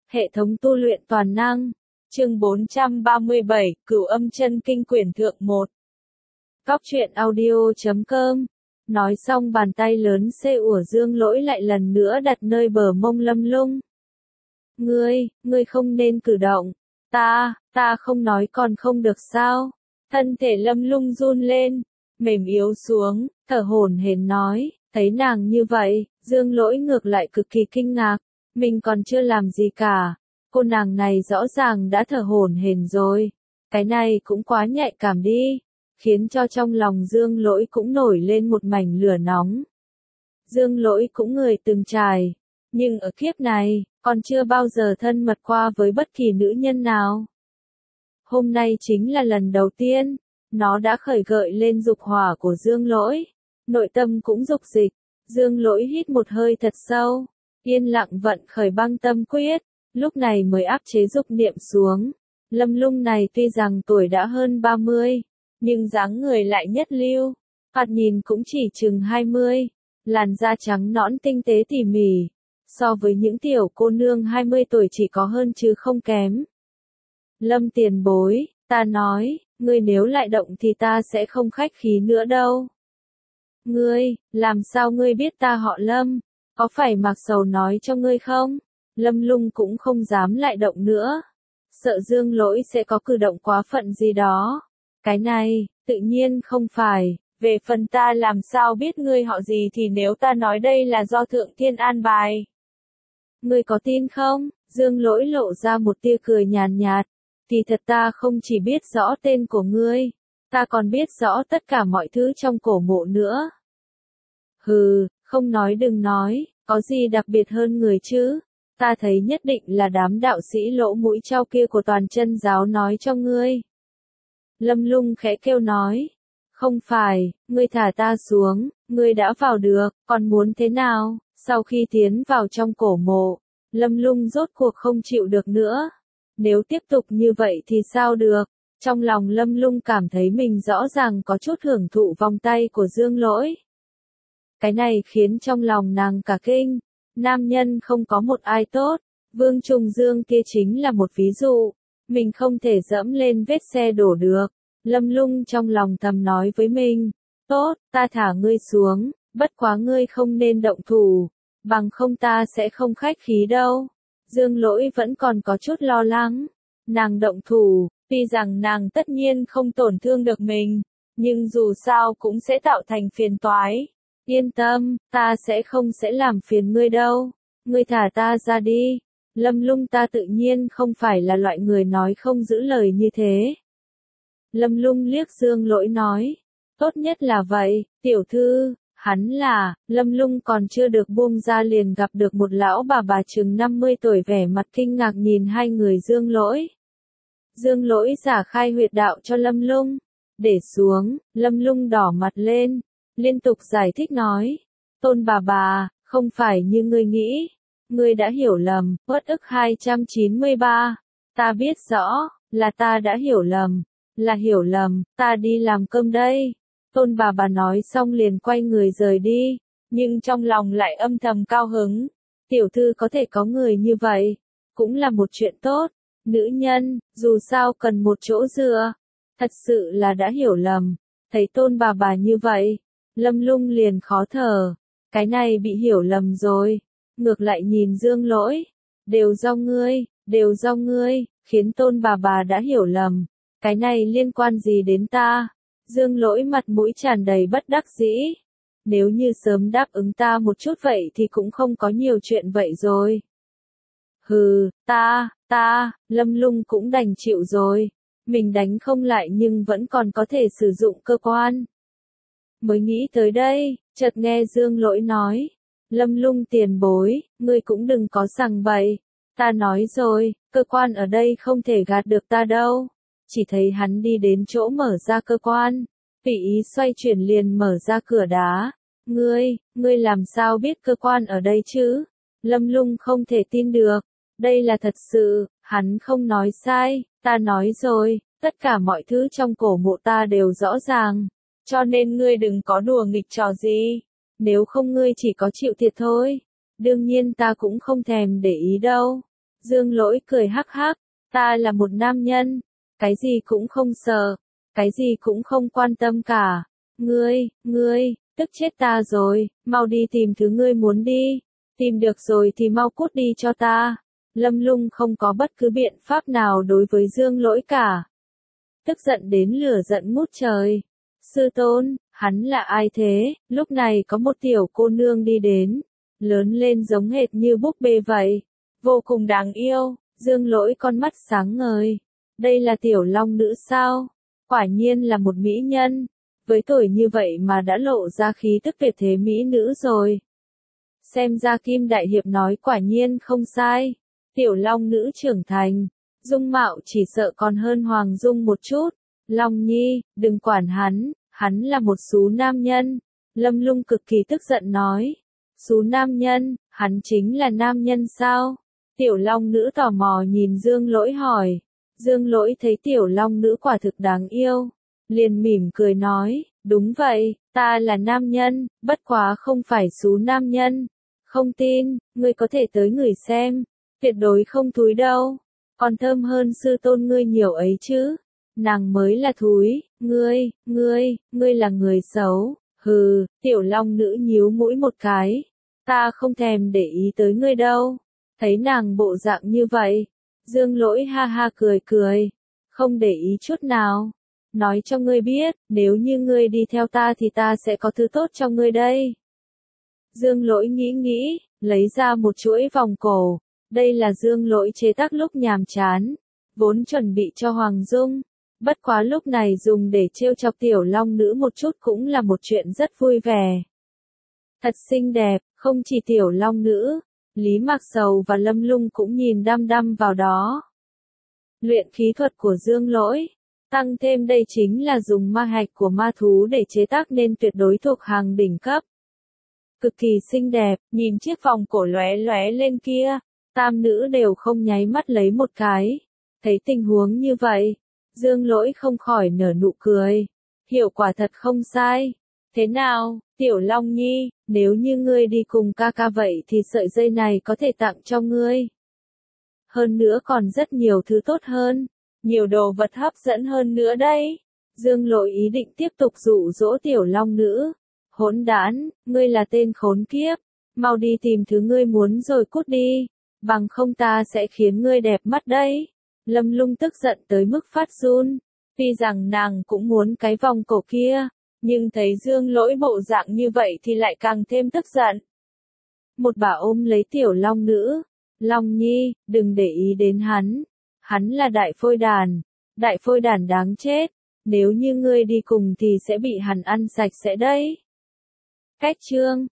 Hệ thống tu luyện toàn năng. Chương 437, Cửu Âm Chân Kinh quyển thượng 1. Góc truyện audio.com. Nói xong bàn tay lớn xê ủa Dương Lỗi lại lần nữa đặt nơi bờ mông Lâm Lung. Ngươi không nên cử động. Ta không nói còn không được sao? Thân thể Lâm Lung run lên, mềm yếu xuống, thở hổn hển nói, thấy nàng như vậy, Dương Lỗi ngược lại cực kỳ kinh ngạc. Mình còn chưa làm gì cả, cô nàng này rõ ràng đã thở hổn hển rồi. Cái này cũng quá nhạy cảm đi, khiến cho trong lòng Dương Lỗi cũng nổi lên một mảnh lửa nóng. Dương Lỗi cũng người từng trải, nhưng ở kiếp này, còn chưa bao giờ thân mật qua với bất kỳ nữ nhân nào. Hôm nay chính là lần đầu tiên, nó đã khởi gợi lên dục hỏa của Dương Lỗi, nội tâm cũng dục dịch. Dương Lỗi hít một hơi thật sâu, yên lặng vận khởi băng tâm quyết, lúc này mới áp chế dục niệm xuống. Lâm Lung này tuy rằng tuổi đã hơn 30, nhưng dáng người lại nhất lưu, thoạt nhìn cũng chỉ chừng 20, làn da trắng nõn tinh tế tỉ mỉ, so với những tiểu cô nương 20 tuổi chỉ có hơn chứ không kém. Lâm tiền bối, ta nói, ngươi nếu lại động thì ta sẽ không khách khí nữa đâu. Ngươi, làm sao ngươi biết ta họ Lâm? Có phải Mạc Sầu nói cho ngươi không? Lâm Lung cũng không dám lại động nữa. Sợ Dương Lỗi sẽ có cử động quá phận gì đó. Cái này, tự nhiên không phải. Về phần ta làm sao biết ngươi họ gì thì nếu ta nói đây là do Thượng Thiên an bài. Ngươi có tin không? Dương Lỗi lộ ra một tia cười nhàn nhạt. Thì thật ta không chỉ biết rõ tên của ngươi, ta còn biết rõ tất cả mọi thứ trong cổ mộ nữa. Hừ, không nói đừng nói, có gì đặc biệt hơn người chứ? Ta thấy nhất định là đám đạo sĩ lỗ mũi trao kia của toàn chân giáo nói cho ngươi. Lâm Lung khẽ kêu nói. Không phải, ngươi thả ta xuống, ngươi đã vào được, còn muốn thế nào? Sau khi tiến vào trong cổ mộ, Lâm Lung rốt cuộc không chịu được nữa. Nếu tiếp tục như vậy thì sao được? Trong lòng Lâm Lung cảm thấy mình rõ ràng có chút hưởng thụ vòng tay của Dương Lỗi. Cái này khiến trong lòng nàng cả kinh. Nam nhân không có một ai tốt. Vương Trùng Dương kia chính là một ví dụ. Mình không thể dẫm lên vết xe đổ được. Lâm Lung trong lòng thầm nói với mình. Tốt, ta thả ngươi xuống. Bất quá ngươi không nên động thủ. Bằng không ta sẽ không khách khí đâu. Dương Lỗi vẫn còn có chút lo lắng. Nàng động thủ, tuy rằng nàng tất nhiên không tổn thương được mình, nhưng dù sao cũng sẽ tạo thành phiền toái. Yên tâm, ta sẽ không làm phiền ngươi đâu. Ngươi thả ta ra đi. Lâm Lung ta tự nhiên không phải là loại người nói không giữ lời như thế. Lâm Lung liếc Dương Lỗi nói. Tốt nhất là vậy, tiểu thư. Hắn là, Lâm Lung còn chưa được buông ra liền gặp được một lão bà chừng 50 tuổi vẻ mặt kinh ngạc nhìn hai người Dương Lỗi. Dương Lỗi giả khai huyệt đạo cho Lâm Lung. Để xuống, Lâm Lung đỏ mặt lên, liên tục giải thích nói. Tôn bà, không phải như ngươi nghĩ. Ngươi đã hiểu lầm, uất ức 293. Ta biết rõ, là ta đã hiểu lầm. Là hiểu lầm, ta đi làm cơm đây. Tôn bà nói xong liền quay người rời đi, nhưng trong lòng lại âm thầm cao hứng. Tiểu thư có thể có người như vậy, cũng là một chuyện tốt. Nữ nhân, dù sao cần một chỗ dựa. Thật sự là đã hiểu lầm. Thấy tôn bà như vậy, Lâm Lung liền khó thở. Cái này bị hiểu lầm rồi. Ngược lại nhìn Dương Lỗi. Đều do ngươi, khiến tôn bà đã hiểu lầm. Cái này liên quan gì đến ta? Dương Lỗi mặt mũi tràn đầy bất đắc dĩ. Nếu như sớm đáp ứng ta một chút vậy thì cũng không có nhiều chuyện vậy rồi. Hừ, Lâm Lung cũng đành chịu rồi. Mình đánh không lại nhưng vẫn còn có thể sử dụng cơ quan. Mới nghĩ tới đây, chợt nghe Dương Lỗi nói. Lâm Lung tiền bối, ngươi cũng đừng có sằng bậy. Ta nói rồi, cơ quan ở đây không thể gạt được ta đâu. Chỉ thấy hắn đi đến chỗ mở ra cơ quan, tùy ý xoay chuyển liền mở ra cửa đá. Ngươi làm sao biết cơ quan ở đây chứ? Lâm Lung không thể tin được. Đây là thật sự, hắn không nói sai, ta nói rồi, tất cả mọi thứ trong cổ mộ ta đều rõ ràng. Cho nên ngươi đừng có đùa nghịch trò gì. Nếu không ngươi chỉ có chịu thiệt thôi. Đương nhiên ta cũng không thèm để ý đâu. Dương Lỗi cười hắc hắc, ta là một nam nhân, cái gì cũng không sợ, cái gì cũng không quan tâm cả. Ngươi, tức chết ta rồi, mau đi tìm thứ ngươi muốn đi, tìm được rồi thì mau cút đi cho ta. Lâm Lung không có bất cứ biện pháp nào đối với Dương Lỗi cả. Tức giận đến lửa giận ngút trời. Sư tôn, hắn là ai thế? Lúc này có một tiểu cô nương đi đến, lớn lên giống hệt như búp bê vậy, vô cùng đáng yêu. Dương Lỗi con mắt sáng ngời. Đây là tiểu long nữ sao? Quả nhiên là một mỹ nhân. Với tuổi như vậy mà đã lộ ra khí tức tuyệt thế mỹ nữ rồi. Xem ra Kim Đại Hiệp nói quả nhiên không sai. Tiểu long nữ trưởng thành, dung mạo chỉ sợ còn hơn Hoàng Dung một chút. Long Nhi, đừng quản hắn là một sú nam nhân. Lâm Lung cực kỳ tức giận nói. Sú nam nhân, hắn chính là nam nhân sao? Tiểu long nữ tò mò nhìn Dương Lỗi hỏi. Dương Lỗi thấy tiểu long nữ quả thực đáng yêu, liền mỉm cười nói, đúng vậy, ta là nam nhân, bất quá không phải sú nam nhân. Không tin, ngươi có thể tới ngửi xem, tuyệt đối không thúi đâu, còn thơm hơn sư tôn ngươi nhiều ấy chứ. Nàng mới là thúi, ngươi là người xấu. Hừ, tiểu long nữ nhíu mũi một cái, ta không thèm để ý tới ngươi đâu. Thấy nàng bộ dạng như vậy, Dương Lỗi ha ha cười, không để ý chút nào. Nói cho ngươi biết, nếu như ngươi đi theo ta thì ta sẽ có thứ tốt cho ngươi đây. Dương Lỗi nghĩ, lấy ra một chuỗi vòng cổ. Đây là Dương Lỗi chế tác lúc nhàm chán, vốn chuẩn bị cho Hoàng Dung. Bất quá lúc này dùng để trêu chọc tiểu long nữ một chút cũng là một chuyện rất vui vẻ. Thật xinh đẹp, không chỉ tiểu long nữ, Lý Mạc Sầu và Lâm Lung cũng nhìn đăm đăm vào đó. Luyện khí thuật của Dương Lỗi, tăng thêm đây chính là dùng ma hạch của ma thú để chế tác nên tuyệt đối thuộc hàng đỉnh cấp. Cực kỳ xinh đẹp, nhìn chiếc vòng cổ lóe lóe lên kia, tam nữ đều không nháy mắt lấy một cái. Thấy tình huống như vậy, Dương Lỗi không khỏi nở nụ cười. Hiệu quả thật không sai. Thế nào, Tiểu Long Nhi, nếu như ngươi đi cùng ca ca vậy thì sợi dây này có thể tặng cho ngươi. Hơn nữa còn rất nhiều thứ tốt hơn, nhiều đồ vật hấp dẫn hơn nữa đấy. Dương Lỗi ý định tiếp tục dụ dỗ tiểu long nữ. Hỗn đản, ngươi là tên khốn kiếp, mau đi tìm thứ ngươi muốn rồi cút đi, bằng không ta sẽ khiến ngươi đẹp mắt đấy. Lâm Lung tức giận tới mức phát run, tuy rằng nàng cũng muốn cái vòng cổ kia, nhưng thấy Dương Lỗi bộ dạng như vậy thì lại càng thêm tức giận. Một bà ôm lấy tiểu long nữ. Long Nhi, đừng để ý đến hắn là đại phôi đàn đáng chết, nếu như ngươi đi cùng thì sẽ bị hắn ăn sạch sẽ đấy. Cách chương